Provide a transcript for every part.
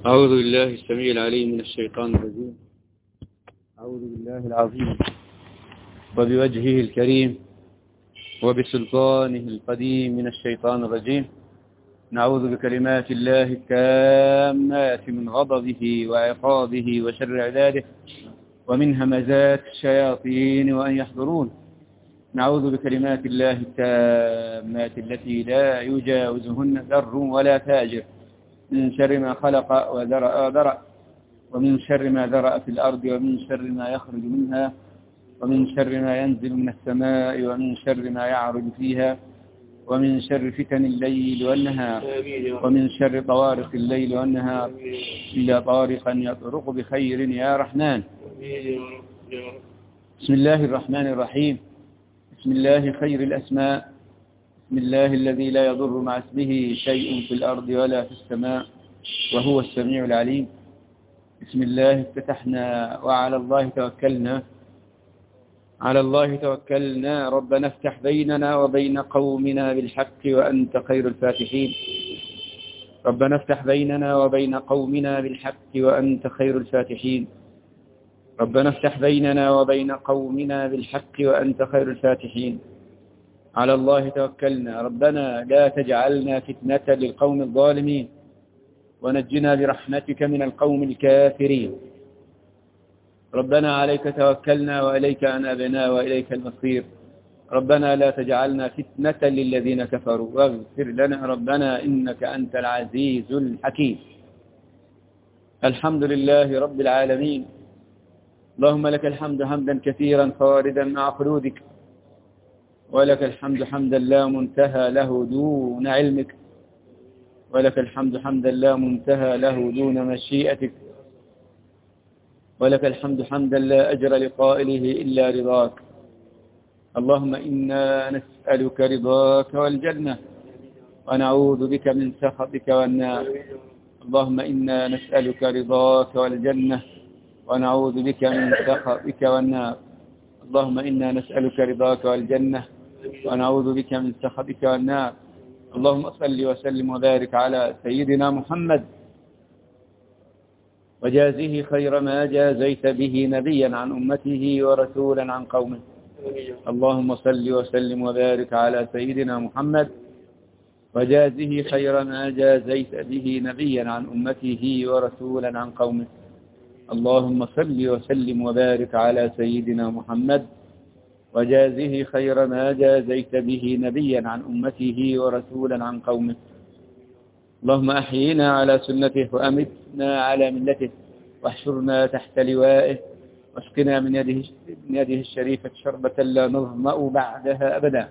أعوذ بالله السميع العليم من الشيطان الرجيم. أعوذ بالله العظيم وبوجهه الكريم وبسلطانه القديم من الشيطان الرجيم. نعوذ بكلمات الله التامات من غضبه وعقابه وشر عباده ومن همزات الشياطين وأن يحضرون. نعوذ بكلمات الله التامات التي لا يجاوزهن ذر ولا فاجر من شر ما خلق وذرأ ومن شر ما ذرأ في الأرض ومن شر ما يخرج منها ومن شر ما ينزل من السماء ومن شر ما يعرج فيها ومن شر فتن الليل والنهار ومن شر طوارق الليل والنهار إلا طارقا يطرق بخير يا رحمن. بسم الله الرحمن الرحيم. بسم الله خير الأسماء. بسم الله الذي لا يضر مع اسمه شيء في الأرض ولا في السماء وهو السميع العليم. بسم الله افتتحنا وعلى الله توكلنا. على الله توكلنا. ربنا افتح بيننا وبين قومنا بالحق وأنت خير الفاتحين. ربنا افتح بيننا وبين قومنا بالحق وأنت خير الفاتحين. ربنا افتح بيننا وبين قومنا بالحق وأنت خير الفاتحين. على الله توكلنا. ربنا لا تجعلنا فتنة للقوم الظالمين ونجنا برحمتك من القوم الكافرين. ربنا عليك توكلنا وإليك أنابنا وإليك المصير. ربنا لا تجعلنا فتنة للذين كفروا واغفر لنا ربنا إنك أنت العزيز الحكيم. الحمد لله رب العالمين. اللهم لك الحمد حمدا كثيرا خالدا مع خلودك، ولك الحمد حمدا لا منتهى له دون علمك، ولك الحمد حمدا لا منتهى له دون مشيئتك، ولك الحمد حمدا لا أجر لقائله إلا رضاك. اللهم إنا نسألك رضاك والجنة ونعوذ بك من سخطك والنار. اللهم إنا نسألك رضاك والجنة ونعوذ بك من سخطك والنار. اللهم إنا نسألك رضاك والجنة ونعوذ بك من سخطك والنار. اللهم صل وسلم وبارك على سيدنا محمد وجازه خير ما جازيت به نبيا عن أمته ورسولا عن قومه. اللهم صل وسلم وبارك على سيدنا محمد وجازه خير ما جازيت به نبيا عن أمته ورسولا عن قومه. اللهم صل وسلم وبارك على سيدنا محمد وجازه خير ما جازيت به نبيا عن أمته ورسولا عن قومه. اللهم أحيينا على سنته وأمتنا على ملته واحشرنا تحت لوائه واسقنا من يده الشريفة شربة لا نظمأ بعدها أبدا.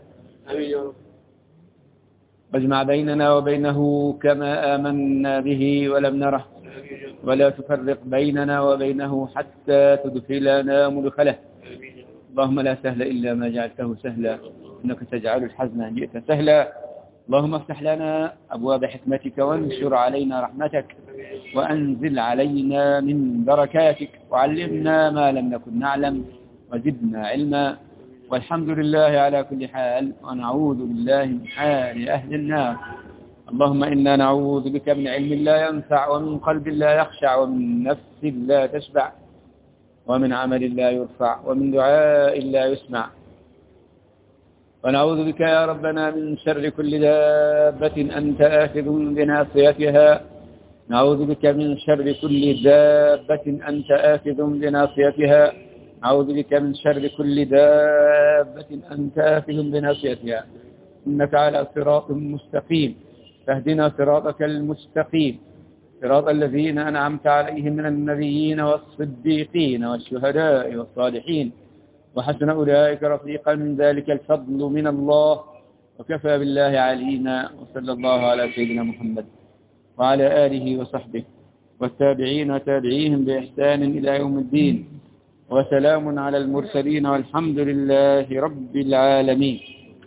واجمع بيننا وبينه كما آمنا به ولم نره، ولا تفرق بيننا وبينه حتى تدخلنا مدخله. اللهم لا سهل إلا ما جعلته سهلا، إنك تجعل الحزن إن جئت سهلا. اللهم افتح لنا أبواب حكمتك وانشر علينا رحمتك وأنزل علينا من بركاتك وعلمنا ما لم نكن نعلم وزدنا علما. والحمد لله على كل حال ونعوذ بالله من حال أهل النار. اللهم إنا نعوذ بك من علم لا ينفع ومن قلب لا يخشع ومن نفس لا تشبع ومن عمل لا يرفع ومن دعاء لا يسمع. ونعوذ بك يا ربنا من شر كل دابة أنت آخذ بناصيتها. نعوذ بك من شر كل دابة أنت آخذ بناصيتها. نعوذ بك من شر كل دابة أنت آخذ بناصيتها. إنك على صراط مستقيم، فاهدنا صراطك المستقيم، صراط الذين أنعمت عليهم من النبيين والصديقين والشهداء والصالحين وحسن أولئك رفيقا. من ذلك الفضل من الله وكفى بالله علينا. وصلى الله على سيدنا محمد وعلى آله وصحبه والتابعين وتابعيهم بإحسان إلى يوم الدين. وسلام على المرسلين والحمد لله رب العالمين.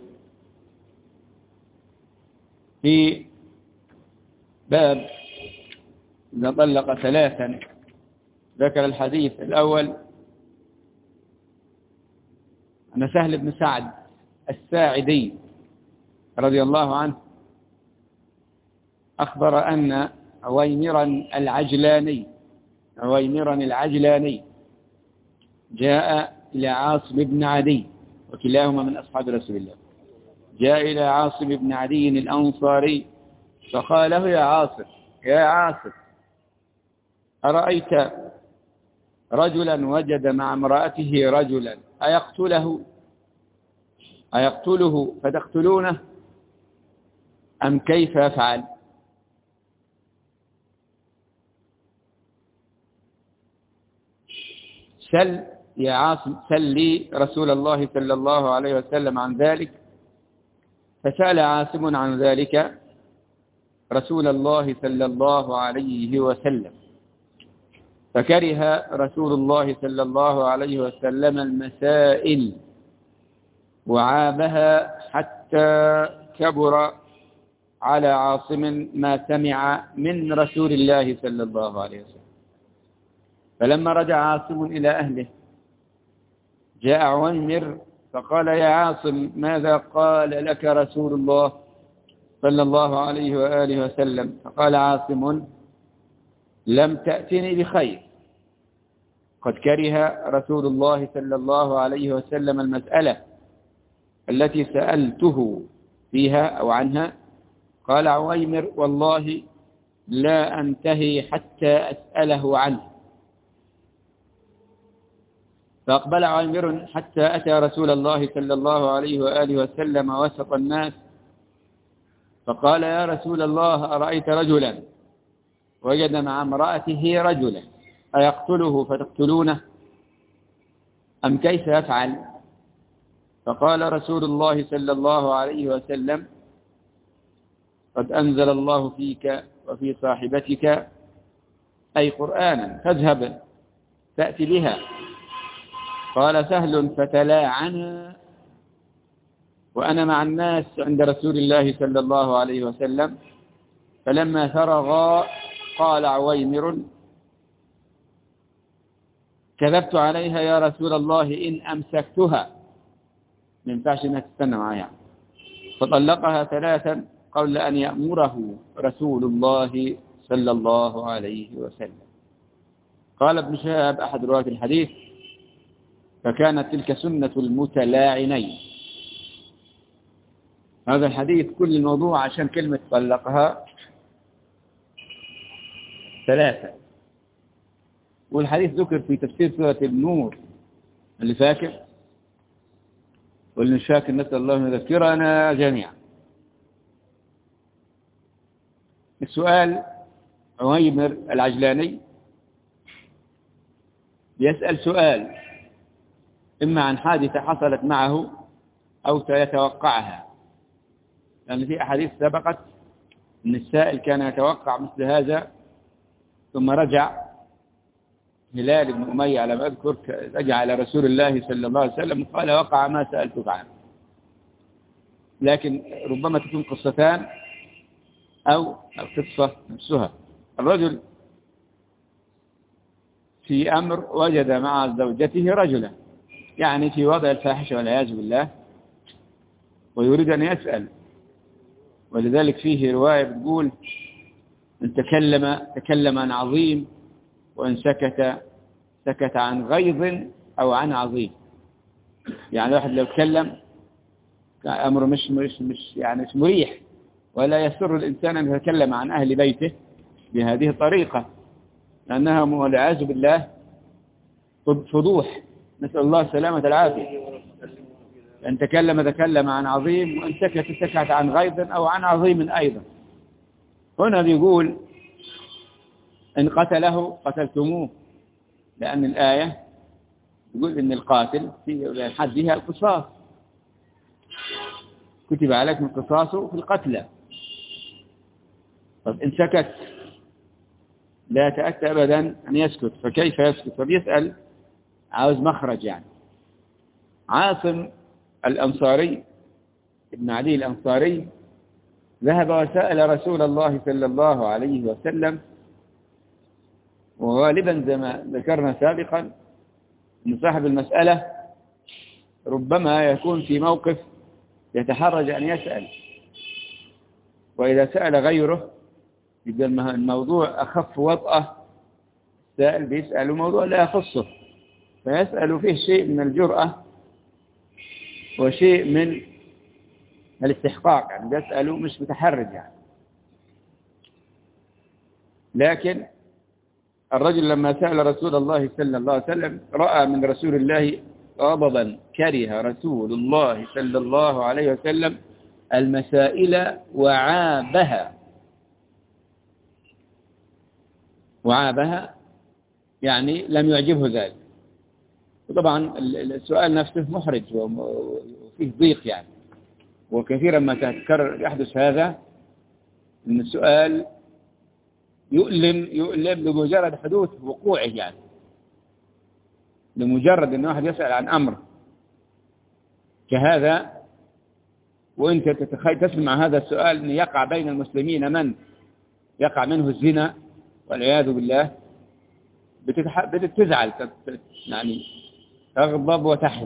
في باب إذا طلق ثلاثا ذكر الحديث الأول أن سهل بن سعد الساعدي رضي الله عنه أخبر أن عويمرا العجلاني جاء إلى عاصم بن عدي، وكلاهما من أصحاب رسول الله. جاء إلى عاصم بن عدي الأنصاري فقال له: يا عاصم، أرأيت رجلا وجد مع امرأته رجلا أيقتله فتقتلونه أم كيف يفعل؟ سل يا عاصم، سل لي رسول الله صلى الله عليه وسلم عن ذلك. فسأل عاصم عن ذلك رسول الله صلى الله عليه وسلم، فكره رسول الله صلى الله عليه وسلم المسائل وعابها، حتى كبر على عاصم ما سمع من رسول الله صلى الله عليه وسلم. فلما رجع عاصم إلى أهله جاء عويمر فقال: يا عاصم، ماذا قال لك رسول الله صلى الله عليه وآله وسلم؟ فقال عاصم: لم تأتني بخير، قد كره رسول الله صلى الله عليه وسلم المسألة التي سألته فيها أو عنها. قال عويمر: والله لا أنتهي حتى أسأله عنه. فأقبل عويمر حتى أتى رسول الله صلى الله عليه وآله وسلم وسط الناس، فقال: يا رسول الله، أرأيت رجلا وجد مع امرأته رجلا أيقتله فتقتلونه أم كيف يفعل؟ فقال رسول الله صلى الله عليه وسلم: قد أنزل الله فيك وفي صاحبتك أي قرآنا، فاذهب تأتي بها. قال سهل: فتلاعنا وأنا مع الناس عند رسول الله صلى الله عليه وسلم. فلما فرغا قال عويمر: كذبت عليها يا رسول الله إن أمسكتها، ما ينفعش انها تستنى معايا. فطلقها 3 قبل أن يأمره رسول الله صلى الله عليه وسلم. قال ابن شهاب أحد رواة الحديث: فكانت تلك سنة المتلاعنين. هذا الحديث كل الموضوع عشان كلمة طلقها 3. والحديث ذكر في تفسير سورة النور، اللي فاكر واللي مش فاكر نسأل الله أن يذكرنا جميعا. السؤال: عويمر العجلاني يسأل سؤال إما عن حادثة حصلت معه أو سيتوقعها، لأن في أحاديث سبقت أن السائل كان يتوقع مثل هذا، ثم رجع هلال بن أمية على ما أذكر، رجع على رسول الله صلى الله عليه وسلم قال: وقع ما سألتك عنه. لكن ربما تكون قصتان أو القصة نفسها. الرجل في أمر وجد مع زوجته رجلا، يعني في وضع الفاحشة والعياذ بالله، ويريد أن يسأل. ولذلك فيه رواية بتقول: إن تكلم عن عظيم، وإن سكت عن غيظ أو عن عظيم. يعني واحد لو تكلم أمر مش مريح، ولا يسر الإنسان أن يتكلم عن أهل بيته بهذه الطريقة، لأنها والعياذ بالله فضوح، نسأل الله السلامة العافية. إن تكلم عن عظيم، وإن سكت عن غيظ أو عن عظيم أيضا. هنا بيقول: إن قتله قتلتموه، لأن الآية يقول إن القاتل في حدها القصاص، كتب عليكم القصاص في القتلى. طب إن سكت لا يتأتى أبدا أن يسكت، فكيف يسكت؟ فبيسأل، عاوز مخرج. يعني عاصم الأنصاري ابن عدي الأنصاري ذهب وسأل رسول الله صلى الله عليه وسلم، وغالبا زي ما ذكرنا سابقا أن صاحب المسألة ربما يكون في موقف يتحرج أن يسأل، وإذا سأل غيره يبقى الموضوع أخف وطأة، السائل بيسأل موضوع لا يخصه، فيسأل فيه شيء من الجرأة وشيء من الاستحقاق، يعني بيسأله مش متحرج يعني. لكن الرجل لما سأل رسول الله صلى الله عليه وسلم رأى من رسول الله غضبا، كره رسول الله صلى الله عليه وسلم المسائل وعابها يعني لم يعجبه ذلك. وطبعا السؤال نفسه محرج وفيه ضيق يعني، وكثيرا ما تتكرر يحدث هذا، ان السؤال يؤلم بمجرد حدوث وقوعه، يعني لمجرد ان واحد يسأل عن امر كهذا وانت تسمع هذا السؤال ان يقع بين المسلمين من يقع منه الزنا والعياذ بالله، بتزعل يعني تغضب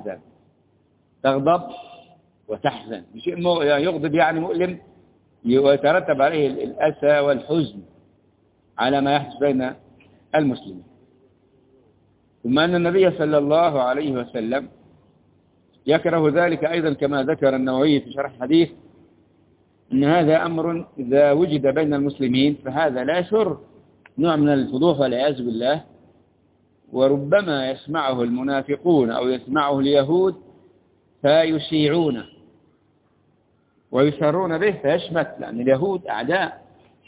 وتحزن بشيء يغضب يعني مؤلم، ويترتب عليه الأسى والحزن على ما يحدث بين المسلمين. ثم أن النبي صلى الله عليه وسلم يكره ذلك أيضا، كما ذكر النووي في شرح الحديث، أن هذا أمر إذا وجد بين المسلمين فهذا لا يشر نوع من الفضوح والعياذ بالله، وربما يسمعه المنافقون أو يسمعه اليهود فيشيعونه ويسرون به فيشمت، لأن اليهود أعداء،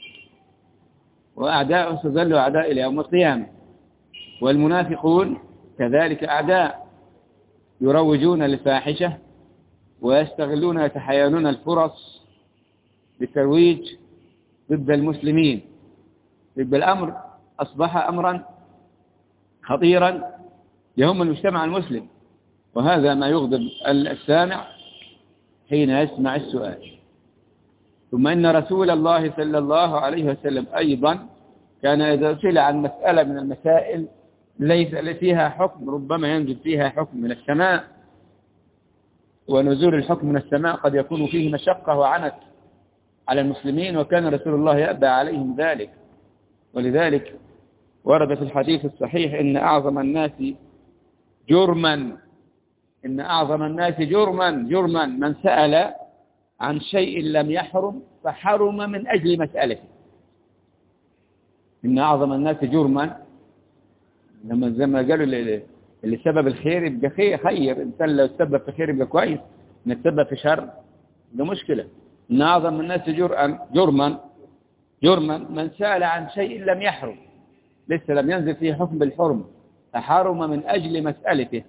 وأعداء سيظلوا أعداء إلى يوم القيامة، والمنافقون كذلك أعداء يروجون للفاحشة ويستغلون يتحينون الفرص للترويج ضد المسلمين. الأمر أصبح أمرا خطيرا يهم المجتمع المسلم، وهذا ما يغضب السامع حين يسمع السؤال. ثم إن رسول الله صلى الله عليه وسلم أيضا كان إذا سئل عن مسألة من المسائل ليس فيها حكم ربما ينزل فيها حكم من السماء، ونزول الحكم من السماء قد يكون فيه مشقة وعنت على المسلمين، وكان رسول الله يأبى عليهم ذلك. ولذلك ورد في الحديث الصحيح إن أعظم الناس جرما من سأل عن شيء لم يحرم فحرم من أجل مسألته. إن أعظم الناس جرما، لما زي ما قالوا اللي سبب الخير يبقى خير، إنسان لو سبب في خير يبقى كويس، إن السبب في شر ده مشكلة. إن أعظم الناس جرما من سأل عن شيء لم يحرم، لسه لم ينزل فيه حكم بالحرم، فحرم من أجل مسألته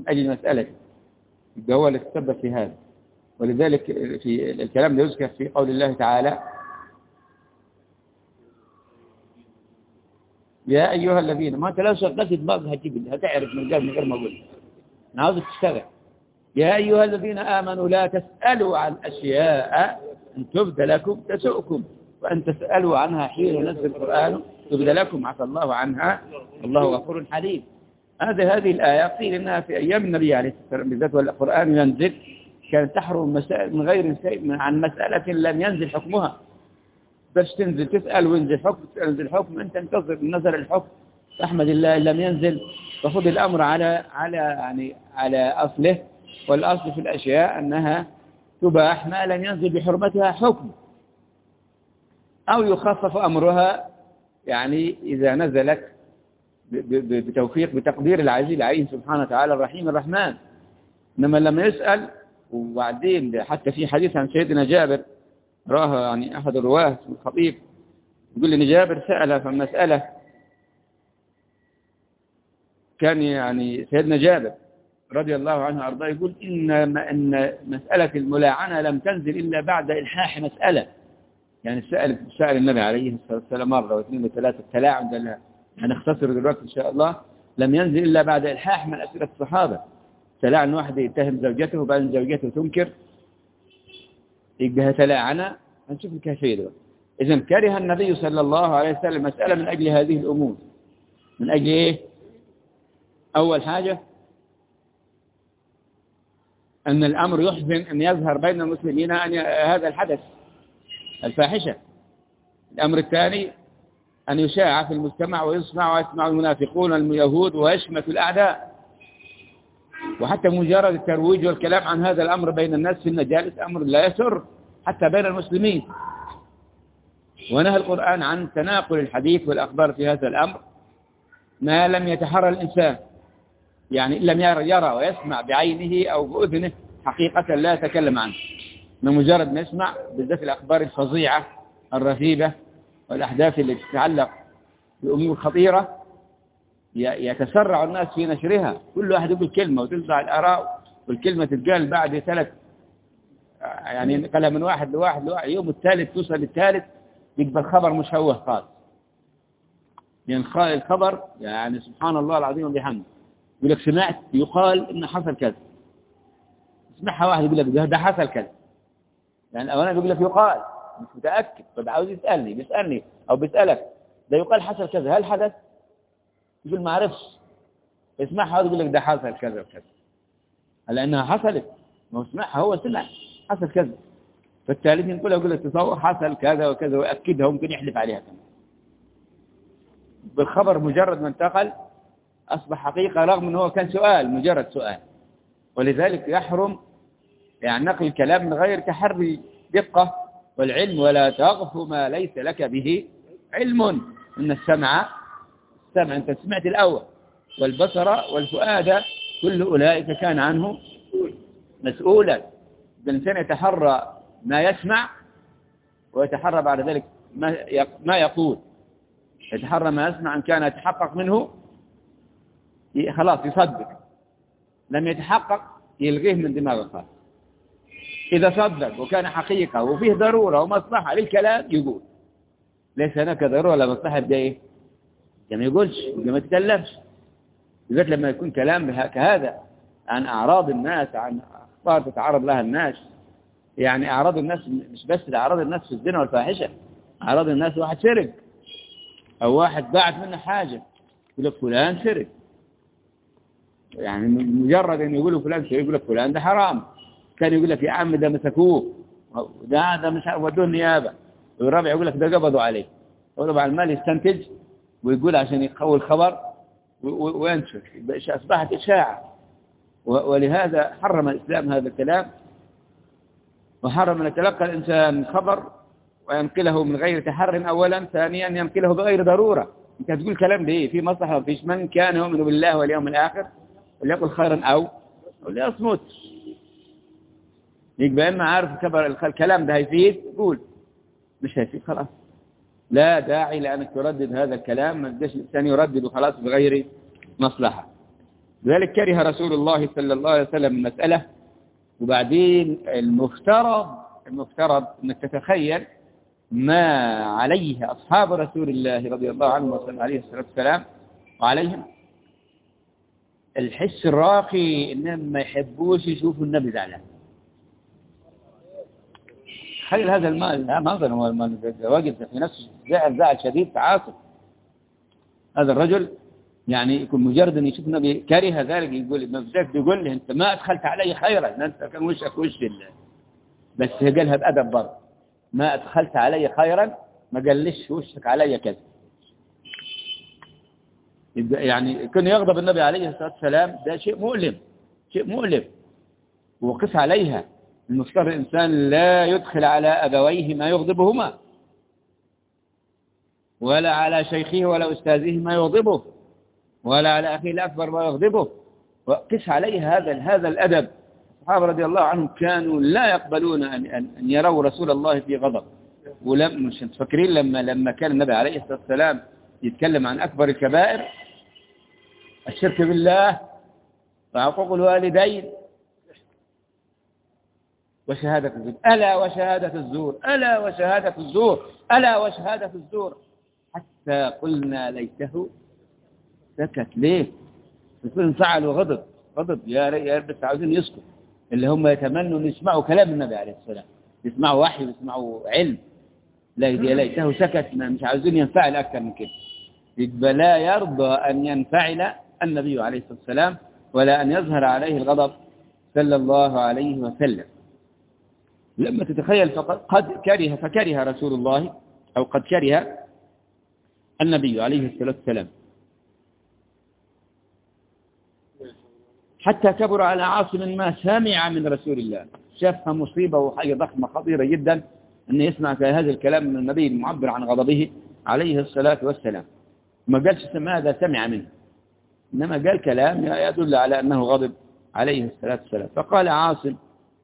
يبقى هو اللي تسبب في هذا. ولذلك في الكلام ده يذكر في قول الله تعالى: يا أيها الذين، ما أنت لو شغلت دماغك هتعرف من غير ما أقول، أنا عاوزك تشتغل. يا أيها الذين آمنوا لا تسألوا عن أشياء إن تبد لكم تسؤكم، وأن تسألوا عنها حين ينزل القرآن تبد لكم عفى الله عنها والله غفور حليم. هذه الآية قيل إنها في أيام النبي عليه الصلاة والسلام بالذات، والقرآن ينزل كانت تحرم مسائل من غير شيء عن مسألة لم ينزل حكمها، بس تنزل تسأل وينزل حكم، تنزل حكم أنت انتظر نزل الحكم، فأحمد الله لم ينزل، فخذ الأمر على أصله، والأصل في الأشياء أنها تباح ما لم ينزل بحرمتها حكم، أو يخفف أمرها يعني إذا نزلت بتوفيق بتقدير العزيز العليم سبحانه وتعالى الرحيم الرحمن. إنما لما يسأل، وبعدين حتى في حديث عن سيدنا جابر راه يعني أحد الرواه الخطيب يقول إن جابر سأل فمسألة كان يعني سيدنا جابر رضي الله عنه وأرضاه يقول إن مسألة الملاعنة لم تنزل إلا بعد إلحاح مسألة، يعني سأل النبي عليه الصلاة والسلام مرة واثنين وثلاثة، التلاعن ده هنختصر دلوقتي إن شاء الله، لم ينزل إلا بعد إلحاح من أسئلة الصحابة. تلاعن واحد يتهم زوجته وبعدين زوجته تنكر يبقى تلاعنة، هنشوف الكيفية دلوقتي. إذن كره النبي صلى الله عليه وسلم مسألة من أجل هذه الأمور. من أجل إيه؟ أول حاجة أن الأمر يحزن أن يظهر بين المسلمين أن هذا الحدث الفاحشة، الأمر الثاني أن يشاع في المجتمع ويسمع المنافقون واليهود ويشمت الأعداء. وحتى مجرد الترويج والكلام عن هذا الأمر بين الناس في المجالس أمر لا يسر حتى بين المسلمين. ونهى القرآن عن تناقل الحديث والأخبار في هذا الأمر ما لم يتحرى الإنسان، يعني لم يرى ويسمع بعينه أو بأذنه حقيقة لا يتكلم عنه. من مجرد ما يسمع بالذات الأخبار الفظيعة الرهيبة والأحداث التي تتعلق بأمور خطيرة يتسرع الناس في نشرها. كل واحد يقول كلمة وتنزع الآراء، والكلمة تتقال بعد 3 يعني نقلها من واحد لواحد يوم الثالث توصل للثالث يقبل خبر مشوه خالص. يعني الخبر يعني سبحان الله العظيم وبحمده يقول لك سمعت يقال إن حصل كذا، اسمعها واحد يقول لك ده حصل كذا، يعني أولا يقول لك يقال مش متأكد، طب عاوز بيسألني أو بيسألك ده يقال حصل كذا، هل حدث؟ يقول ما عرفش، اسمعها يقول لك ده حصل كذا وكذا، لأنها حصلت، ما هو اسمعها هو سمع حصل كذا، فالثالث يقول لك تصور حصل كذا وكذا ويأكدها وممكن يحلف عليها كمان. بالخبر مجرد ما انتقل أصبح حقيقة رغم أنه كان سؤال مجرد سؤال. ولذلك يحرم يعني نقل الكلام من غير تحري دقة والعلم، ولا تغف ما ليس لك به علم. إن السمع أنت سمعت الأول، والبصر والفؤاد كل أولئك كان عنه مسؤولا. الإنسان يتحرى ما يسمع ويتحرى بعد ذلك ما يقول، يتحرى ما يسمع إن كان يتحقق منه خلاص يصدق، لم يتحقق يلغيه من دماغه خالص. إذا صدق وكان حقيقة وفيه ضرورة ومصلحة للكلام يقول، ليس هناك ضرورة ولا مصلحة يبقى إيه؟ ما يقولش، ما يتكلمش. بالذات لما يكون كلام كهذا عن أعراض الناس، عن أخبار تتعرض لها الناس. يعني أعراض الناس مش بس أعراض الناس في الزنا والفاحشة، أعراض الناس واحد سرق أو واحد باعت منه حاجة يقول لك فلان سرق، يعني مجرد أن يقولوا فلان سرق يقول لك فلان ده حرام، كان يقول لك يا عم ده مسكوه، ده مش ودوه النيابة، والرابع يقول لك ده قبضوا عليه، وربع المال يستنتج ويقول عشان يقوي الخبر وينشر، أصبحت إشاعة. ولهذا حرم الإسلام هذا الكلام، وحرم أن يتلقى الإنسان خبر وينقله من غير تحر أولا، ثانيا ينقله بغير ضرورة. أنت هتقول كلام ليه؟ في مصلحة وفيش. من كان يؤمن بالله واليوم الآخر وليقل خيرا أو ليصمت. يبقى إما عارف الكلام ده هيفيد قول، مش هيفيد خلاص لا داعي لأنك تردد هذا الكلام، ما تقدرش الإنسان يردد خلاص بغير مصلحة. لذلك كره رسول الله صلى الله عليه وسلم المسألة. وبعدين المفترض أنك تتخيل ما عليه أصحاب رسول الله رضي الله عنهم وصلى عليه الصلاة والسلام وعليهم الحس الراقي إنهم ما يحبوش يشوفوا النبي زعلان. تخيل هذا المنظر، هو واجد في نفسه زعل شديد تعاصف. هذا الرجل يعني يكون مجرد أن يشوف النبي كره ذلك، يقول له أنت ما أدخلت علي خيرا، أنت كان وشك وش الله، بس قالها بأدب برضه، ما أدخلت علي خيرا، ما قالش وشك علي كذا. يعني كان يغضب النبي عليه الصلاة والسلام، ده شيء مؤلم وقس عليها. المفترض الإنسان لا يدخل على أبويه ما يغضبهما، ولا على شيخه ولا أستاذه ما يغضبه، ولا على أخيه الأكبر ما يغضبه، وقس عليه هذا الأدب. الصحابة رضي الله عنهم كانوا لا يقبلون أن يروا رسول الله في غضب. مش تفكرين لما كان النبي عليه الصلاة والسلام يتكلم عن أكبر الكبائر، الشرك بالله وعقوق الوالدين وشهادة الزور، ألا وشهادة الزور، ألا وشهادة الزور، ألا وشهادة الزور، حتى قلنا ليته سكت. ليه؟ يكون انفعل وغضب يا رب، بس عاوزين يسكت. اللي هم يتمنوا أن يسمعوا كلام النبي عليه السلام، يسمعوا وحي ويسمعوا علم. ليته سكت، مش عاوزين ينفعل أكثر من كده. يبقى لا يرضى أن ينفعل النبي عليه الصلاة والسلام ولا أن يظهر عليه الغضب صلى الله عليه وسلم. لما تتخيل فكره رسول الله أو قد كره النبي عليه الصلاة والسلام، حتى كبر على عاصم ما سمع من رسول الله. شافها مصيبة وحاجة ضخمة خطيرة جدا أن يسمع هذا الكلام من النبي المعبر عن غضبه عليه الصلاة والسلام. ما قالش ماذا سمع منه، إنما قال كلام يدل على أنه غضب عليه الصلاة والسلام. فقال عاصم،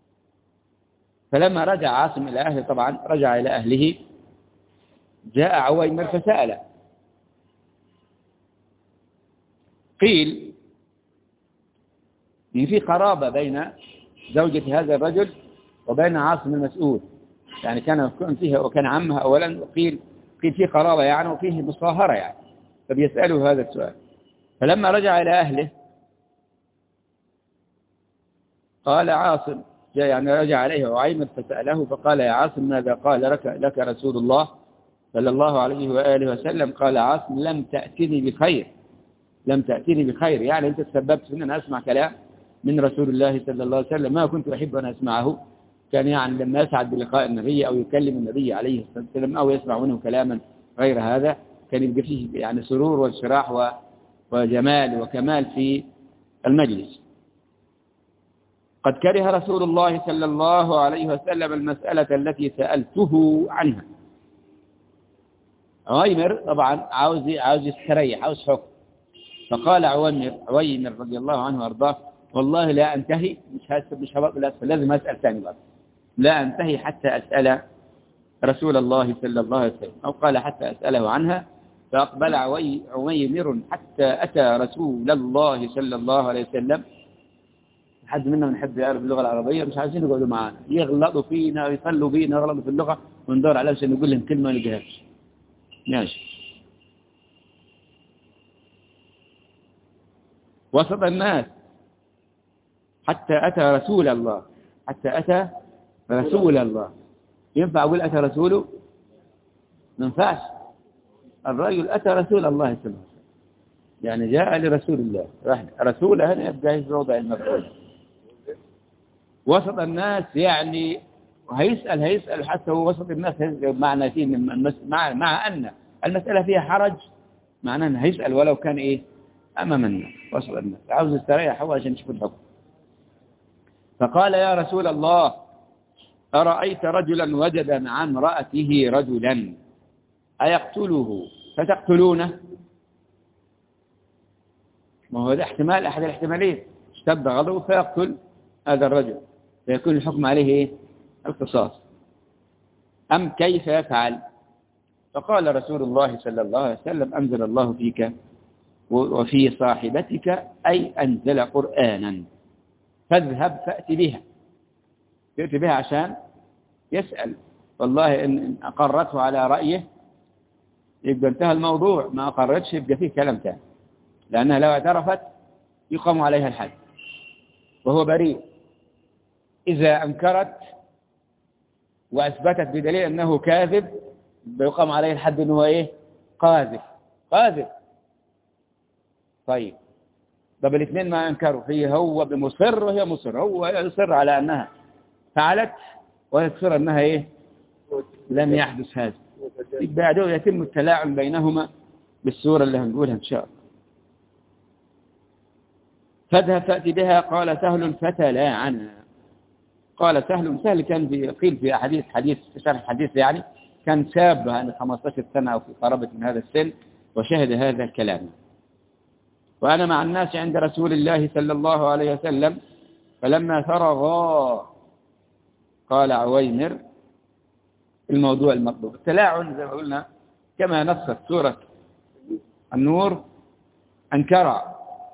فلما رجع عاصم إلى أهله، طبعا رجع إلى أهله، جاء عويمر فسأله. قيل إن في قرابة بين زوجة هذا الرجل وبين عاصم المسؤول، يعني كان فيها وكان عمها أولا، وقيل في قرابة يعني وفيه مصاهرة يعني، فبيسأله هذا السؤال. فلما رجع إلى أهله قال عاصم، يعني رجع عليه عويمر فسأله فقال يا عاصم ماذا قال لك رسول الله صلى الله عليه وآله وسلم؟ قال عاصم لم تأتني بخير، لم تأتني بخير، يعني أنت تسببت في أن أنا أسمع كلام من رسول الله صلى الله عليه وسلم ما كنت أحب أن أسمعه. كان يعني لما يسعد بلقاء النبي أو يكلم النبي عليه الصلاة والسلام أو يسمع منه كلاما غير هذا كان يبقى فيه يعني سرور وانشراح وجمال وكمال في المجلس. قد كره رسول الله صلى الله عليه وسلم المسألة التي سألته عنها. عويمر طبعا عاوز يستريح، عاوز حكم. فقال عويمر رضي الله عنه وارضاه والله لا أنتهي، مش هبقى لازم أسأل ثاني بقى، لا أنتهي حتى أسأل رسول الله صلى الله عليه وسلم، أو قال حتى أسأله عنها. فأقبل عويمر حتى أتى رسول الله صلى الله عليه وسلم. حد منا من حد يعرف اللغة العربية مش عايزين يقعدوا معانا، يغلطوا فينا ويصلوا بينا ويغلطوا في اللغة وندور عليها عشان نقول لهم كلمة ما نلقاهاش. ماشي. وسط الناس حتى أتى رسول الله، حتى أتى رسول الله. ينفع أقول أتى رسوله؟ ما ينفعش. الرجل أتى رسول الله صلى الله عليه وسلم، يعني جاء لرسول الله، رسول هنا يبقى في وضع المفعول. وسط الناس يعني هيسأل حتى هو وسط الناس، معنى فيه مع أن المسألة فيها حرج، معناه أنه هيسأل ولو كان إيه أمام الناس وسط الناس، عاوز يستريح هو عشان يشوف الحكم. فقال يا رسول الله أرأيت رجلا وجد مع امرأته رجلا أيقتله فتقتلونه؟ ما هو ده احتمال، أحد الاحتمالين، اشتد غضبه فيقتل هذا الرجل فيكون الحكم عليه إيه؟ القصاص، أم كيف يفعل؟ فقال رسول الله صلى الله عليه وسلم أنزل الله فيك وفي صاحبتك أي أنزل قرآنا فاذهب فأتي بها. يأتي بها عشان يسأل، والله إن أقرته على رأيه يبقى انتهى الموضوع، ما أقرتش يبقى فيه كلام تاني، لأنها لو اعترفت يقام عليها الحد وهو بريء. إذا أنكرت وأثبتت بدليل أنه كاذب يقام عليه الحد أنه إيه؟ قاذف. طيب طب الاثنين ما أنكروا، هو بمصر وهي مصر، هو يصر على أنها فعلت وهي تصر أنها إيه؟ لم يحدث هذا، بعده يتم التلاعب بينهما بالصورة اللي هنقولها إن شاء الله. فاذهب فأتي بها. قال سهل فتلاعنها. قال سهل كان قيل في حديث شرح حديث يعني كان شاب عن 15 سنة أو في قرابة من هذا السن وشهد هذا الكلام. وأنا مع الناس عند رسول الله صلى الله عليه وسلم فلما فرغا قال عويمر الموضوع المطلوب. التلاعن زي ما قلنا كما نصت سورة النور أنكر،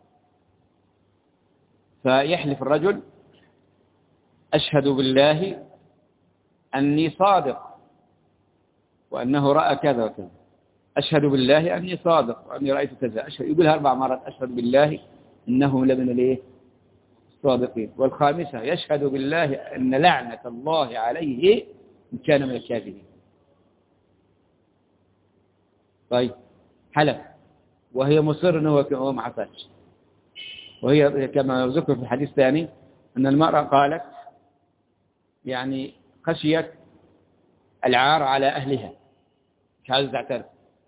فيحلف الرجل أشهد بالله أني صادق وأنه رأى كذا وكذا، أشهد بالله أني صادق وأني رأيت كذا، يقولها 4 مرات أشهد بالله إنه لمن الإيه؟ الصادقين. والخامسة يشهد بالله أن لعنة الله عليه إن كان من الكاذبين. طيب حلف وهي مصر أنه هو ما عصاش، وهي كما ذكر في الحديث الثاني أن المرأة قالت يعني خشيت العار على أهلها مش عايز تعترف.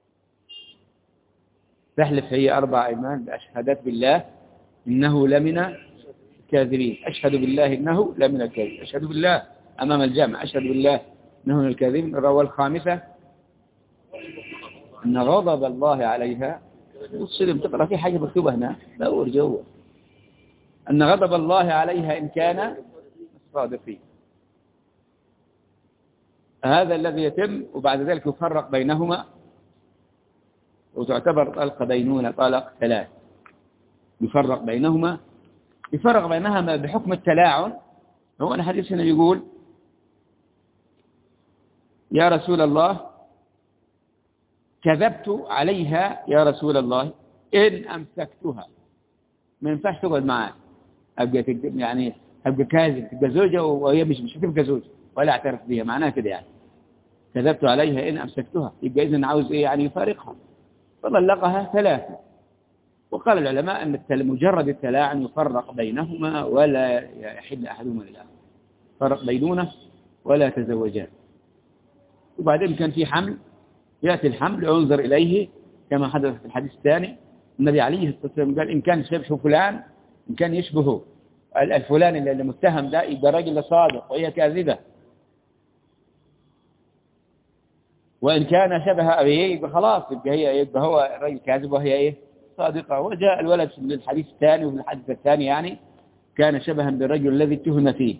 تحلف هي 4 أيمان بأشهدت بالله إنه لمن الكاذبين. أشهد بالله إنه لمن الكاذبين. أشهد بالله أمام الجامع. أشهد بالله إنه من الكاذبين. والخامسة أن غضب الله عليها. والسلم تقرأ في حاجة مكتوبة هنا دور جوه. أن غضب الله عليها إن كان صادقين. هذا الذي يتم، وبعد ذلك يفرق بينهما وتعتبر طلقة بينونة طلاق 3. يفرق بينهما، يفرق بينهما بحكم التلاعن. هو الحديث هنا يقول يا رسول الله كذبت عليها يا رسول الله إن أمسكتها. ما ينفعش تقعد معاه أبقى يعني أبقى كاذب، تبقى زوجة وهي مش هتبقى زوجة ولا اعترف بها، معناها كده يعني كذبت عليها إن أمسكتها. يبقى إذن عاوز إيه يعني؟ يفارقها. فطلقها 3. وقال العلماء أن مجرد التلاعن يفرق بينهما ولا يحل أحدهما للآخر. فرق بينونه ولا تزوجان. وبعدين كان في حمل، يأتي الحمل ينظر إليه كما حدث في الحديث الثاني. النبي عليه الصلاة والسلام قال إن كان يشبه فلان، إن كان يشبهه الفلان اللي متهم ده يبقى راجل صادق وهي كاذبة، وإن كان شبه أبيه يبقى خلاص يبقى هو راجل كاذب وهي إيه؟ صادقة. وجاء الولد في الحديث الثاني، وفي الحديث الثاني يعني كان شبها بالرجل الذي اتهم فيه.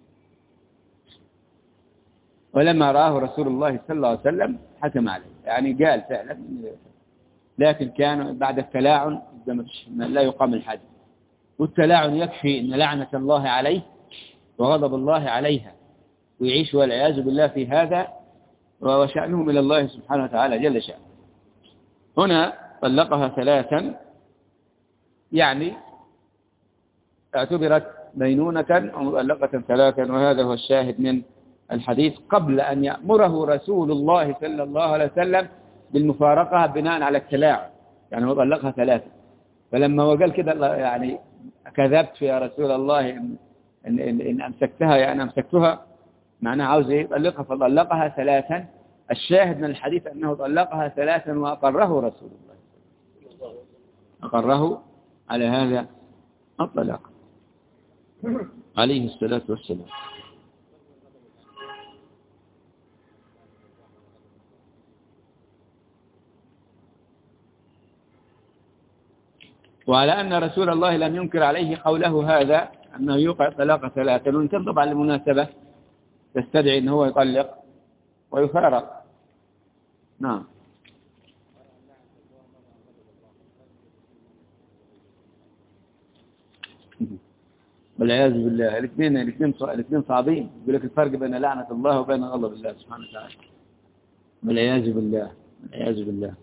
ولما رآه رسول الله صلى الله عليه وسلم حكم عليه، يعني قال فعلا، لكن كان بعد التلاعن لا يقام الحد. والتلاعن يكفي أن لعنة الله عليه وغضب الله عليها، ويعيش والعياذ بالله في هذا، وشأنهم إلى الله سبحانه وتعالى جل شأنه. هنا طلقها 3 يعني اعتبرت بينونة ومطلقة 3. وهذا هو الشاهد من الحديث قبل أن يأمره رسول الله صلى الله عليه وسلم بالمفارقة بناء على التلاعن. يعني هو طلقها 3. فلما هو قال كده يعني كذبت يا رسول الله إن أمسكتها، يعني أمسكتها، معناها عاوز إيه؟ طلقها. فطلقها 3. الشاهد من الحديث أنه طلقها 3 وأقره رسول الله، أقره على هذا الطلاق عليه الصلاة والسلام. وعلى أن رسول الله لم ينكر عليه قوله هذا أنه يوقع طلاق 3. وإن كان طبعا المناسبة تستدعي أنه يطلق ويفارق. نعم. والعياذ بالله. الاثنين صعبين. يقول لك الفرق بين لعنة الله وبين غضب الله سبحانه وتعالى. والعياذ بالله. والعياذ بالله.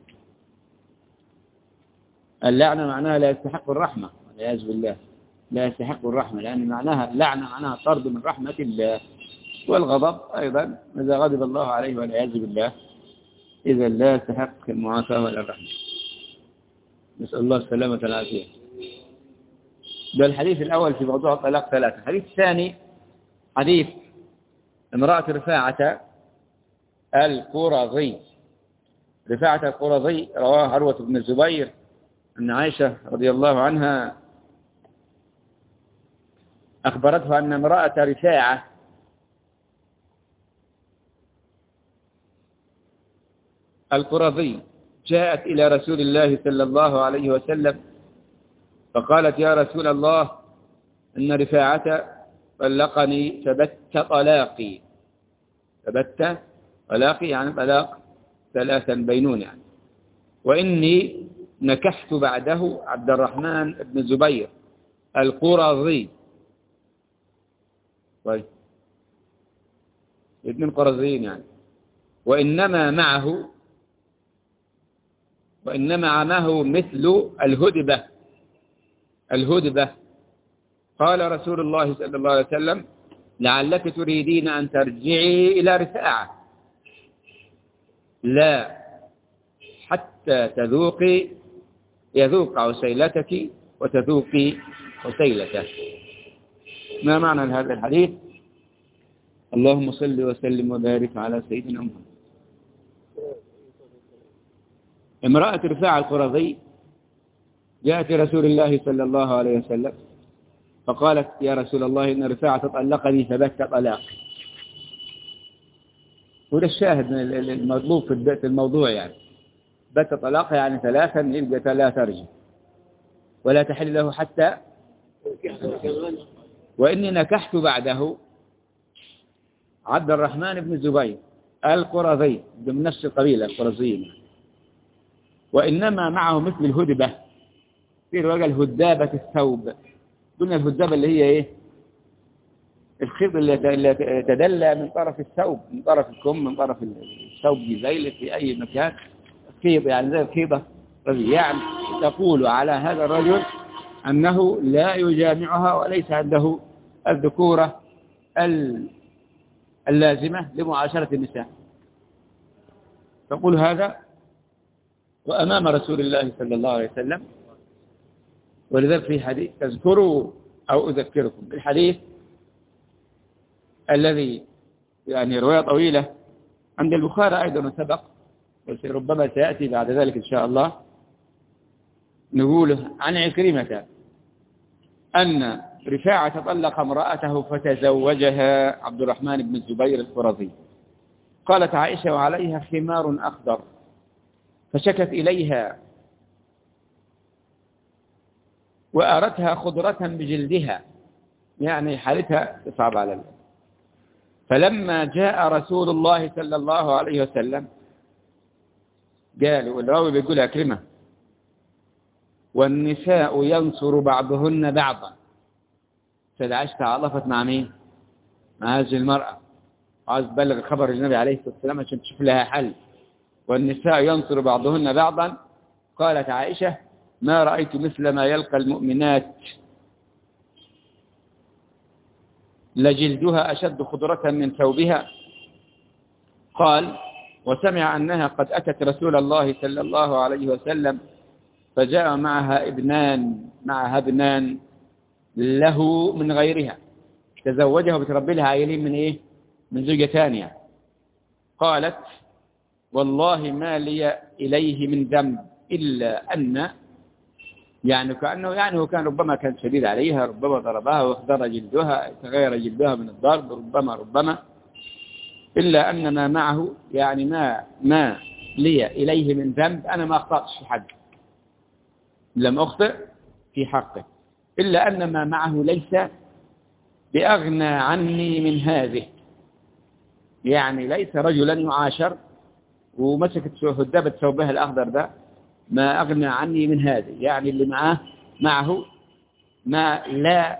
اللعنة معناها لا يستحق الرحمة، والعياذ بالله، لا يستحق الرحمة، لأن معناها اللعنة معناها طرد من رحمة الله. والغضب أيضا إذا غضب الله عليه والعياذ بالله إذا لا يستحق المعافاة ولا الرحمة. نسأل الله السلامة والعافية. ده الحديث الأول في موضوع الطلاق 3. الحديث الثاني حديث امرأة رفاعة القرظي. رفاعة القرظي رواه عروة بن الزبير أن عائشة رضي الله عنها أخبرتها أن امرأة رفاعة القرظي جاءت إلى رسول الله صلى الله عليه وسلم فقالت يا رسول الله إن رفاعة طلقني فبت طلاقي. فبت طلاقي يعني طلاق 3 بينون يعني. وإني نكحت بعده عبد الرحمن بن الزبير القرظي. طيب 2 قرظيين يعني. وإنما معه مثل الهدبة. قال رسول الله صلى الله عليه وسلم لعلك تريدين أن ترجعي إلى رفاعة، لا حتى يذوق عسيلتك وتذوقي عسيلته. ما معنى هذا الحديث؟ اللهم صل وسلم وبارك على سيدنا محمد. امرأة رفاعة القرظي جاءت رسول الله صلى الله عليه وسلم فقالت يا رسول الله إن رفاعة طلقني فبت طلاق. وده الشاهد من المطلوب في الموضوع، يعني بت طلاق يعني ثلاثا يبقى لا ترجع ولا تحل له حتى، وإني نكحت بعده عبد الرحمن بن الزبير القرظي من نفس القبيلة القرظيين، وإنما معه مثل الهدبة، في رواية الهدابة الثوب. قلنا الهدابة اللي هي إيه؟ الخيط اللي تدلى من طرف الثوب، من طرف الكم، من طرف الثوب بذيل في أي مكان، خيط يعني زي الخيطة. يعني تقول على هذا الرجل أنه لا يجامعها وليس عنده الذكورة اللازمة لمعاشرة النساء. تقول هذا وأمام رسول الله صلى الله عليه وسلم. ولذلك في حديث تذكروا أو أذكركم بالحديث الذي يعني رواية طويلة عند البخاري أيضا سبق، بس ربما سيأتي بعد ذلك إن شاء الله. نقول عن عكرمة أن رفاعة طلق امرأته فتزوجها عبد الرحمن بن الزبير القرظي. قالت عائشة وعليها خمار أخضر فشكت إليها وأرتها خضرة بجلدها، يعني حالتها تصعب على الله. فلما جاء رسول الله صلى الله عليه وسلم قالوا، الراوي بيقول عكرمة والنساء ينصر بعضهن بعضا. سيدة عائشة تعاطفت مع مين؟ مع هذه المرأة، عايز تبلغ خبر النبي عليه الصلاة والسلام عشان تشوف لها حل. والنساء ينصر بعضهن بعضا. قالت عائشة ما رأيت مثل ما يلقى المؤمنات لجلدها أشد خضرة من ثوبها. قال وسمع أنها قد أتت رسول الله صلى الله عليه وسلم فجاء معها ابنان له من غيرها، تزوجها وبتربي لها عيلين من إيه؟ من زوجة ثانية. قالت والله ما لي إليه من ذنب إلا أن، يعني كأنه يعني هو كان ربما كان شديد عليها، ربما ضربها واخضر جلدها، تغير جلدها من الضرب، ربما إلا أن ما معه، يعني ما لي إليه من ذنب، أنا ما أخطأتش في حقه، لم أخطئ في حقه، إلا أن ما معه ليس بأغنى عني من هذه، يعني ليس رجلا يعاشر ومسكت هدابة ثوبها الأخضر ده، ما أغنى عني من هذه، يعني اللي معه ما لا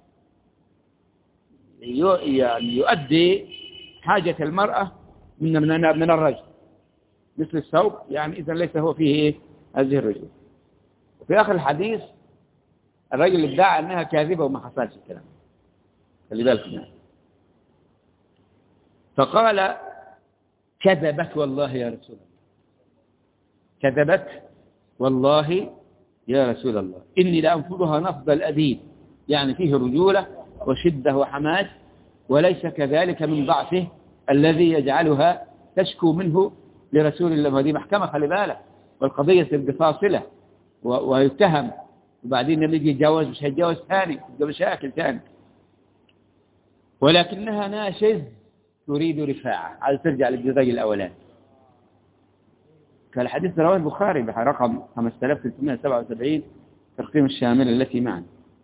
يعني يؤدي حاجة المرأة من الرجل مثل الثوب، يعني إذا ليس هو فيه إيه؟ هذه الرجل. وفي آخر الحديث الرجل ادعى أنها كاذبة وما حصلش الكلام، خلي بالكم يعني. فقال كذبت والله يا رسول الله، كذبت والله يا رسول الله إني لأنفضها نفض الأديب، يعني فيه رجولة وشدة وحماس، وليس كذلك من ضعفه الذي يجعلها تشكو منه لرسول الله. وهذه محكمة خلي بالك، والقضية تبقى فاصلة ويتهم، وبعدين لما يجي يتجوز مش هيتجوز ثاني، تبقى مشاكل ثاني. ولكنها ناشز تريد رفاعة، عايز ترجع للجزء الأولاني. كالحديث رواه البخاري برقم 5377 تقسيم الشاملة التي معنا.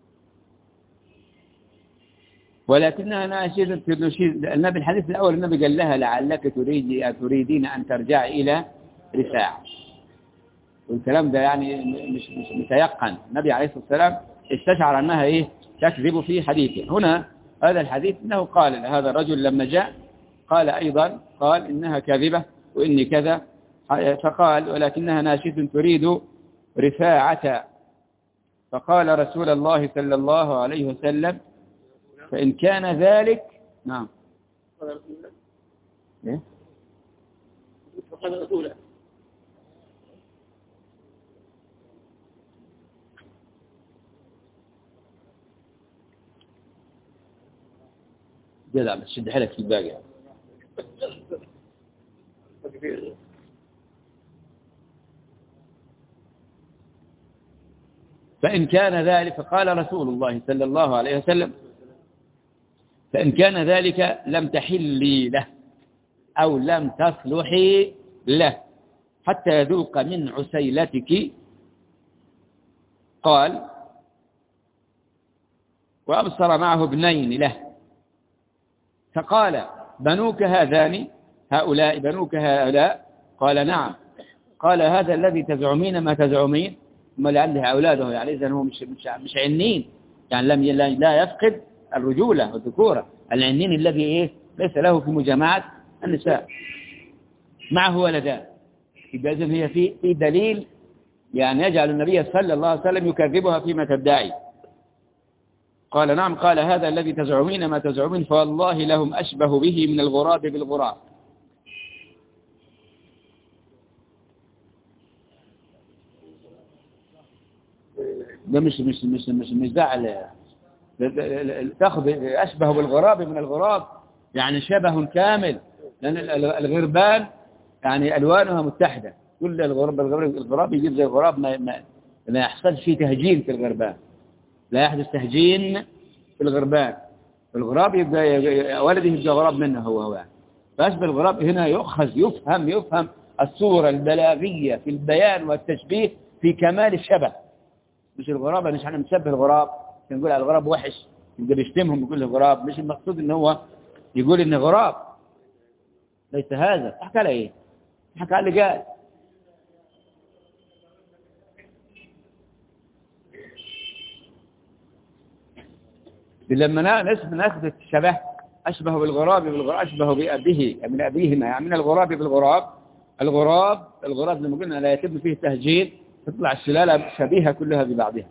ولكنها ناشزة النبي الحديث الأول النبي قال لها لعلك تريدين أن ترجعي إلى رفاعة، والكلام ده يعني مش متيقن. النبي عليه الصلاة والسلام استشعر أنها إيه؟ تكذب في حديثه. هنا هذا الحديث أنه قال هذا الرجل لما جاء قال أيضا قال إنها كاذبة وإني كذا، فقال ولكنها ناشز تريد رفاعة. فقال رسول الله صلى الله عليه وسلم فإن كان ذلك. نعم. إيه؟ فقال رسوله جدع بس شد حيلك في الباقي. فإن كان ذلك، فقال رسول الله صلى الله عليه وسلم: فإن كان ذلك لم تحلي له أو لم تصلحي له حتى يذوق من عسيلتك. قال: وأبصر معه ابنين له، فقال: بنوك هذان، هؤلاء بنوك هؤلاء؟ قال: نعم. قال: هذا الذي تزعمين ما تزعمين؟ ما لعله أولاده، يعني إذن هو مش عنين، يعني لا يفقد الرجولة والذكورة، العنين الذي إيه ليس له في مجامعة النساء، معه ولدان. يبقى إذن هي في دليل يعني يجعل النبي صلى الله عليه وسلم يكذبها فيما تدعي. قال: نعم. قال: هذا الذي تزعمين ما تزعمين فوالله لهم أشبه به من الغراب بالغراب. ده مش زعل، تأخذ أشبه بالغراب من الغراب، يعني شبه كامل، لأن الغربان يعني ألوانها متحدة، كل الغراب يجيب زي الغراب، ما يحصلش فيه تهجين في الغربان، لا يحدث تهجين في الغربان. الغراب يبقى ولده يبقى غراب منه هو فأشبه الغراب هنا يفهم الصورة البلاغية في البيان والتشبيه في كمال الشبه. مش الغراب، مش احنا نشبه الغراب نقول على الغراب وحش، يبقى بيشتمهم بكل الغراب، مش المقصود ان هو يقول ان غراب، ليس هذا. احكي على ايه؟ احكي على اللي قال. لما ناخذ الشبه، أشبه بالغراب أشبه بأبيه من أبيهما، يعني من الغراب بالغراب. الغراب لما قلنا لا يتم فيه تهجين، تطلع السلالة شبيهة كلها ببعضها.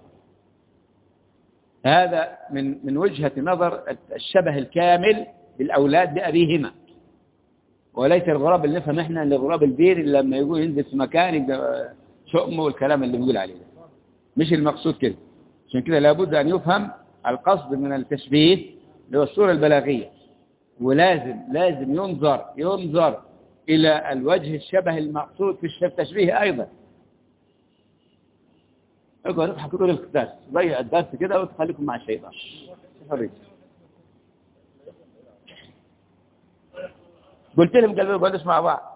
هذا من وجهة نظر الشبه الكامل بالأولاد بأبيهما، وليس الغراب اللي نفهم احنا اللي غراب البير اللي لما يقول ينزل في مكان يبقى شؤمه والكلام اللي بيقول عليه، مش المقصود كده. عشان كده لابد أن يفهم القصد من التشبيه اللي هو الصورة البلاغية، ولازم ينظر إلى الوجه الشبه المقصود في التشبيه أيضا. اقعد اضحك طول الدرس، ضيع الدرس كده وتخليكم مع الشيطان. قلت لهم قالوا بقعدوا مع بعض.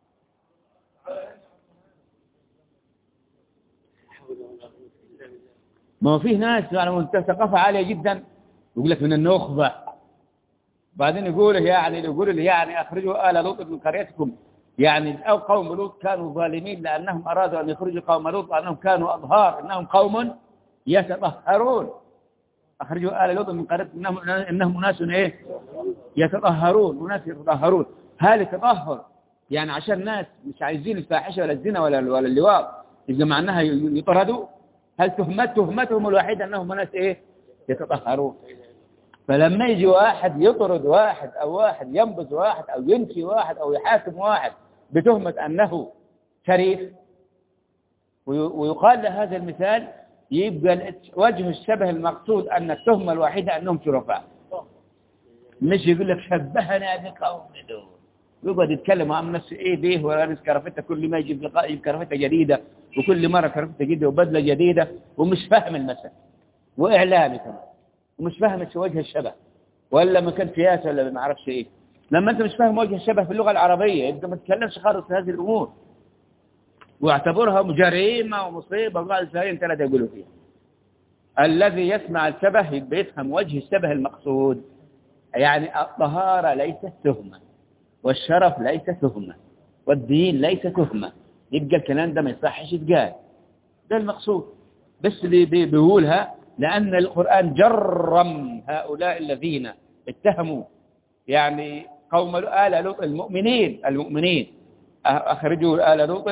ما هو فيه ناس يعني منتهى ثقافة عالية جدا يقول لك من النخبة، بعدين يقول يعني أخرجوا آل لوط من قريتكم، يعني أو قوم لوط كانوا ظالمين لأنهم أرادوا أن يخرجوا قوم لوط لأنهم كانوا أظهار، إنهم قوم يتطهرون. أخرجوا آل لوط من قريتكم إنهم أناس إيه يتطهرون، أناس يتطهرون. هل التطهر يعني عشان الناس مش عايزين الفاحشة ولا الزنا ولا اللواط يبقى معناها يطردوا؟ هل تهمتهم الوحيدة أنهم ناس إيه يتطهرون؟ فلما يجي واحد يطرد واحد أو واحد ينبذ واحد أو ينفي واحد أو يحاكم واحد بتهمة أنه شريف، ويقال لهذا المثال، يبقى وجه الشبه المقصود أن التهمة الوحيدة أنهم شرفاء، مش يقول لك شبهنا بقوم دول، يقعد يتكلم عن نفسه ايه ديه ولابس كرافته، كل ما يجيب لقاء يجيب كرافته جديده، وكل مره كرافته جديده وبدله جديده، ومش فاهم المثل، واعلامي كمان، ومش فاهم وجه الشبه، ولا ما كان سياسه ولا ما اعرفش ايه. لما انت مش فاهم وجه الشبه في اللغه العربيه انت ما تتكلمش خالص في هذه الامور، واعتبرها جريمه ومصيبه وبعد سنين ثلاثه يقولوا فيها. الذي يسمع الشبه يبقى يفهم وجه الشبه المقصود، يعني الطهاره ليست تهمه، والشرف ليس تهمة، والدين ليس تهمة، يبقى الكلام ده ما يصحش يتقال. ده المقصود، بس اللي بيقولها لأن القرآن جرم هؤلاء الذين اتهموا يعني قوم آل لوط المؤمنين أخرجوا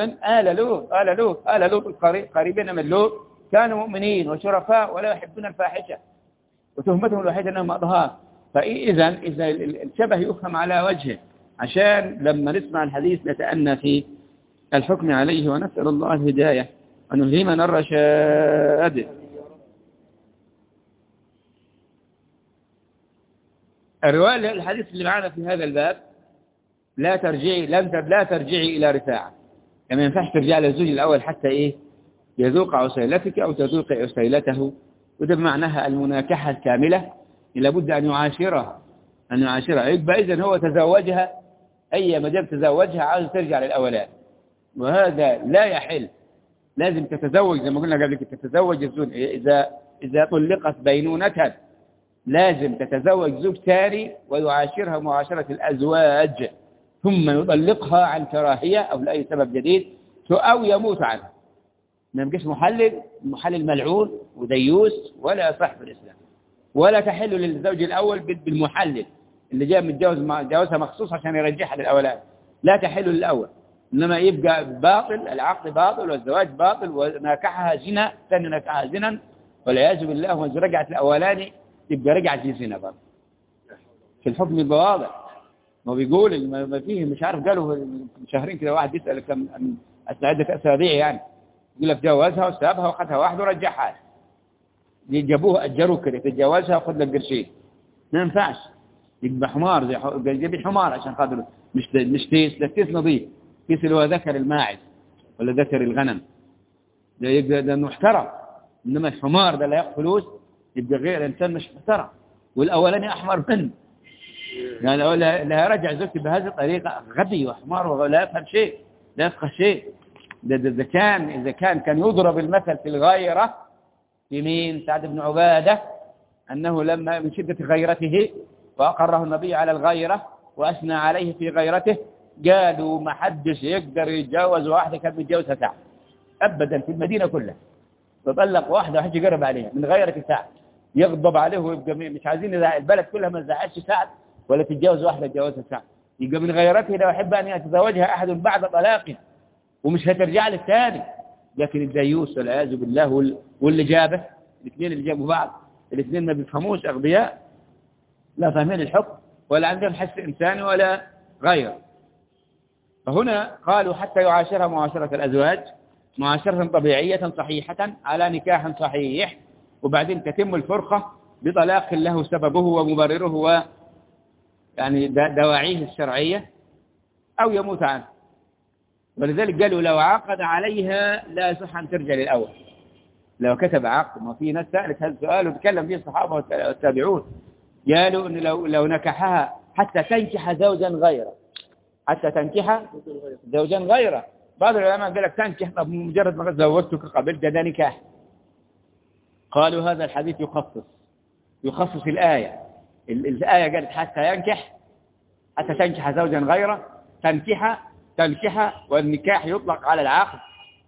آل لوط قريبين من لوط كانوا مؤمنين وشرفاء ولا يحبون الفاحشة، وتهمتهم الوحيدة أنهم أطهار. فإذا الشبه يفهم على وجهه، عشان لما نسمع الحديث نتأنى في الحكم عليه، ونسأل الله الهداية أن يلهمنا الرشاد. الرواية الحديث اللي معنا في هذا الباب: لا ترجعي إلى رفاعة، يعني ما ينفعش ترجع للزوج الأول حتى إيه يذوق عسيلتك أو تذوق عسيلته. وده بمعناها المناكحة الكاملة لابد أن يعاشرها يبقى إذن هو تزوجها أي ما دام تزوجها عاوز ترجع للأولاد، وهذا لا يحل. لازم تتزوج زي ما قلنا قبل كده، تتزوج الزوج إذا طلقت بينونة لازم تتزوج زوج ثاني ويعاشرها معاشرة الأزواج، ثم يطلقها عن كراهية أو لأي سبب جديد أو يموت عنها. ما يبقاش محلل ملعون وديوس ولا يصح في الإسلام، ولا تحل للزوج الأول بالمحلل اللي جاء متجوزها مخصوص عشان يرجعها للأولاد، لا تحل للأول، إنما يبقى باطل، العقد باطل والزواج باطل وناكحها زنا، ثاني ناكحها زنا والعياذ بالله، وإذا رجعت الأولاني تبقى رجعت في زنا برضه. في الحكم يبقى واضح. ما بيقول ما فيه مش عارف، قالوا شهرين كده واحد يسأل كم عدة أسابيع يعني، يقول لك جوزها وسابها وأخذها واحد ورجعها، جابوه أجروه كده تتجوزها وخذ لك قرشين، ما ينفعش. يبقى حمار جايبين حمار عشان خاطر مش تيس، ده تيس نظيف، تيس اللي هو ذكر الماعز ولا ذكر الغنم، ده يبقى ده محترم. إنما الحمار ده لا يأخذ فلوس يبقى غير إنسان مش محترم. والأولاني أحمر منه يعني لا رجع زوجتي بهذه الطريقة، غبي وحمار ولا يفهم شيء، لا يفقه شيء. ده إذا كان يضرب المثل في الغيرة في مين؟ سعد بن عبادة، أنه لما من شدة غيرته وأقره النبي على الغيرة وأثنى عليه في غيرته، قالوا ما حدش يقدر يتجاوز واحدة كان متجوزها سعد أبدا في المدينة كلها، فطلق واحدة وحش يقرب عليها من غيرة سعد، يغضب عليه ويبقى مش عايزين البلد كلها ما تزعلش سعد ولا تتجاوز واحدة تجاوزها سعد، يبقى من غيرته لو يحب أن يتزوجها أحد بعد طلاقه ومش هترجع له ثاني. لكن الديوس والعياذ بالله واللي جابه، الاثنين اللي جابوا بعض، الاثنين ما بيفهموش، أغبياء لا فاهمين الحكم ولا عندهم حس إنساني ولا غير. فهنا قالوا حتى يعاشرها معاشرة الأزواج معاشرة طبيعية صحيحة على نكاح صحيح، وبعدين تتم الفرقة بطلاق له سببه ومبرره يعني دواعيه الشرعية أو يموت عنه. ولذلك قالوا لو عقد عليها لا يصح أن ترجع للأول. لو كتب عقد، ما في ناس سألت هذا السؤال وتكلم فيه الصحابة والتابعون، قالوا إن لو نكحها حتى تنكح زوجا غيره، حتى تنكح زوجا غيره. بعض العلماء قال لك تنكح، طب مجرد ما زوجتك قبل ده نكاح. قالوا هذا الحديث يخصص الآية. الآية قالت حتى ينكح، حتى تنكح زوجا غيره، تنكح، والنكاح يطلق على العقد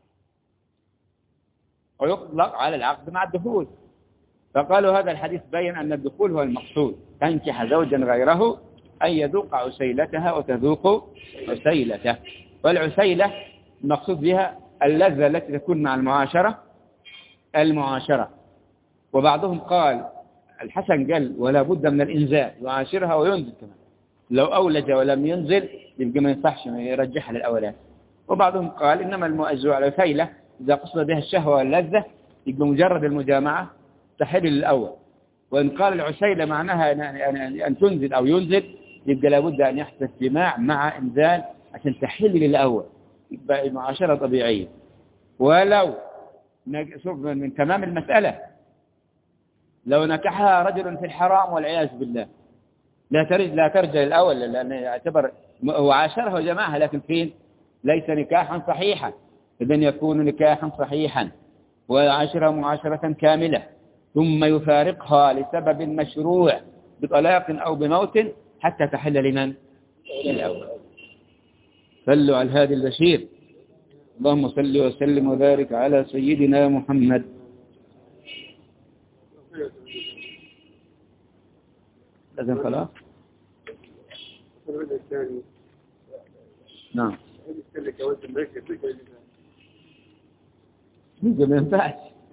ويطلق على العقد مع الدخول. فقالوا هذا الحديث بين أن الدخول هو المقصود، تنكح زوجا غيره أن يذوق عسيلتها وتذوق عسيلته. والعسيلة المقصود بها اللذة التي تكون مع المعاشرة. وبعضهم قال، الحسن قال ولا بد من الإنزال، يعاشرها وينزل كمان، لو أولج ولم ينزل يبقى ما ينفعش يرجحها للأولاد. وبعضهم قال إنما العسيلة إذا قصد بها الشهوة واللذة يبقى مجرد المجامعة تحل للأول. وإن قال العسيلة معناها أن تنزل أو ينزل يبقى لابد أن يحدث جماع مع إنزال عشان تحل للأول، يبقى معاشرة طبيعية. ولو من تمام المسألة لو نكحها رجل في الحرام والعياذ بالله لا ترجع للأول، لأنه يعتبر هو عاشرها وجماعها لكن فين؟ ليس نكاحا صحيحا. إذن يكون نكاحا صحيحا ويعاشرها معاشرة كاملة، ثم يفارقها لسبب مشروع بطلاق أو بموت حتى تحل لمن؟ الأول. صلوا على الهادي البشير. اللهم صل وسلم وبارك على سيدنا محمد. لازم خلاص؟ نعم. ما ينفعش.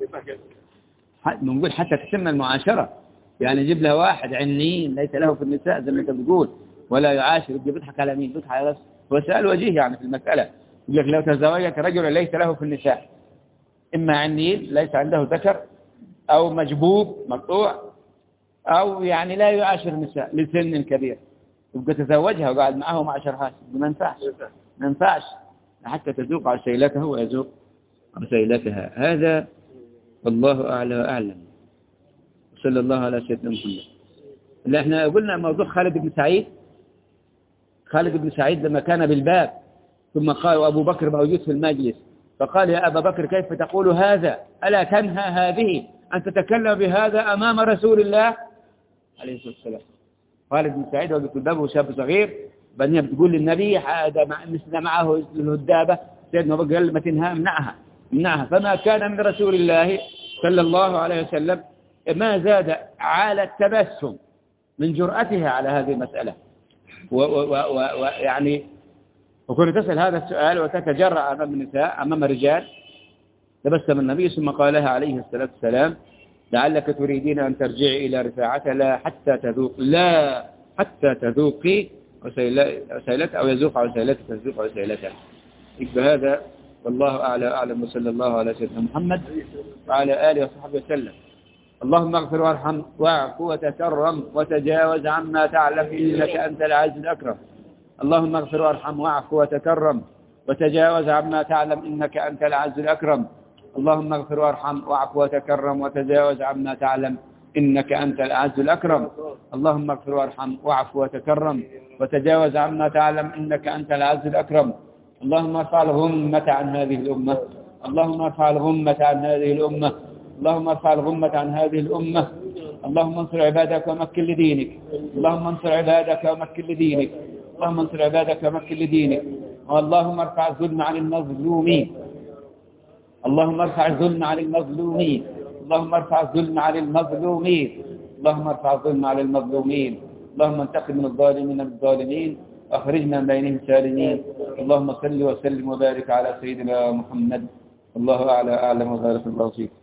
نقول حتى تتم المعاشرة، يعني يجيب لها واحد عنين ليس له في النساء زي ما انت بتقول ولا يعاشر، يبقى بيضحك على مين؟ بيضحك على نفسه. هو سؤال وجيه يعني في المسألة، يقول لك لو تزوجت رجل ليس له في النساء، إما عنين ليس عنده ذكر أو مجبوب مقطوع أو يعني لا يعاشر النساء لسن كبير، يبقى تزوجها وقعد معه ما عاشرهاش، ما ينفعش حتى تذوق عسيلته ويذوق رسيلتها. هذا والله أعلى وأعلم. صلى الله على سيدنا محمد. اللي احنا قلنا موضوع خالد بن سعيد. خالد بن سعيد لما كان بالباب ثم قال وأبو بكر موجود في المجلس فقال يا أبا بكر كيف تقول هذا؟ ألا تنهى هذه أن تتكلم بهذا أمام رسول الله عليه الصلاة والسلام. خالد بن سعيد وقف الباب وهو شاب صغير بنيه بتقول للنبي هذا مثل معه الهدابة. سيدنا أبو بكر قال ما تنهى منعها. فما كان من رسول الله صلى الله عليه وسلم ما زاد على التبسم من جرأتها على هذه المسألة. ويعني وكنت تسأل هذا السؤال وتتجرأ أمام النساء أمام الرجال. تبسم النبي ثم قال لها عليه الصلاة والسلام لعلك تريدين أن ترجعي إلى رفاعة لا حتى تذوقي وسيلتها أو يذوق عسيلتك تذوق عسيلتها. يبقى هذا والله أعلى أعلم. وصلى الله على سيدنا محمد وعلى آله وصحبه وسلم. اللهم اغفر وارحم واعف وتكرم وتجاوز عما تعلم إنك أنت العزيز الأكرم. اللهم اغفر وارحم واعف وتكرم وتجاوز عما تعلم إنك أنت العزيز الأكرم. اللهم اغفر وارحم واعف وتكرم وتجاوز عما تعلم إنك أنت الأعز الأكرم. اللهم اغفر وارحم واعف وتكرم وتجاوز عما تعلم إنك أنت الأعز الأكرم. اللهم ارفع الغمة عن هذه الأمة. اللهم ارفع الغمة عن هذه الأمة. اللهم ارفع الغمة عن هذه الأمة. اللهم انصر عبادك ومكن لدينك. اللهم انصر عبادك ومكن لدينك. اللهم انصر عبادك ومكن لدينك. اللهم ارفع الظلم عن المظلومين. اللهم ارفع الظلم عن المظلومين. اللهم ارفع الظلم عن المظلومين. اللهم ارفع الظلم عن المظلومين. اللهم انتقم من الظالمين بالظالمين واخرجنا من بينهم سالمين. اللهم صل وسلم وبارك على سيدنا محمد. الله أعلى أعلم وبارك الله فيك.